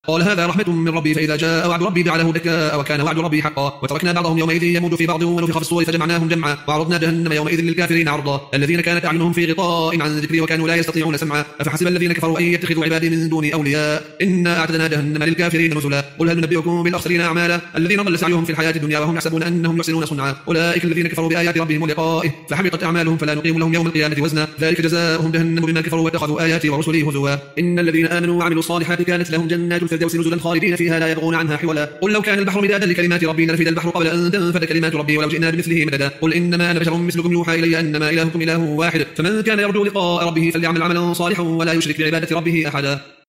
قال هذا رحمة من ربي فإذا جاء وعد ربي جعله دكاء وكان وعد ربي حقا وتركنا بعضهم يومئذ يموج في بعض ونفخ في الصور فجمعناهم جمعا وعرضنا جهنم يومئذ للكافرين عرضا الذين كانت أعينهم في غطاء عن ذكري وكانوا لا يستطيعون سمعا أفحسب الذين كفروا أن يتخذوا عبادي من دوني أولياء إنا أعتدنا جهنم للكافرين نزلا قل هل ننبئكم بالأخسرين أعمالا الذين ضل سعيهم في الحياة الدنيا وهم يحسبون أنهم يحسنون صنعا أولئك الذين كفروا بآيات ربهم ولقائه فحبطت أعمالهم فلا نقيم لهم يوم القيامة وزنا ذلك جزاؤهم جهنم بما كفروا واتخذوا آياتي ورسلي هزوا إن الذين آمنوا وعملوا الصالحات كانت لهم جنات الفردوس نزلا خالدين فيها لا يبغون عنها حولا قل لو كان البحر مدادا لكلمات ربي لنفد البحر قبل أن تنفد كلمات ربي ولو جئنا بمثله مددا قل إنما أنا بشر مثلكم يوحى إلي أنما إلهكم إله واحد فمن كان يرجو لقاء ربه فليعمل عملا صالحا ولا يشرك بعبادة ربه أحدا.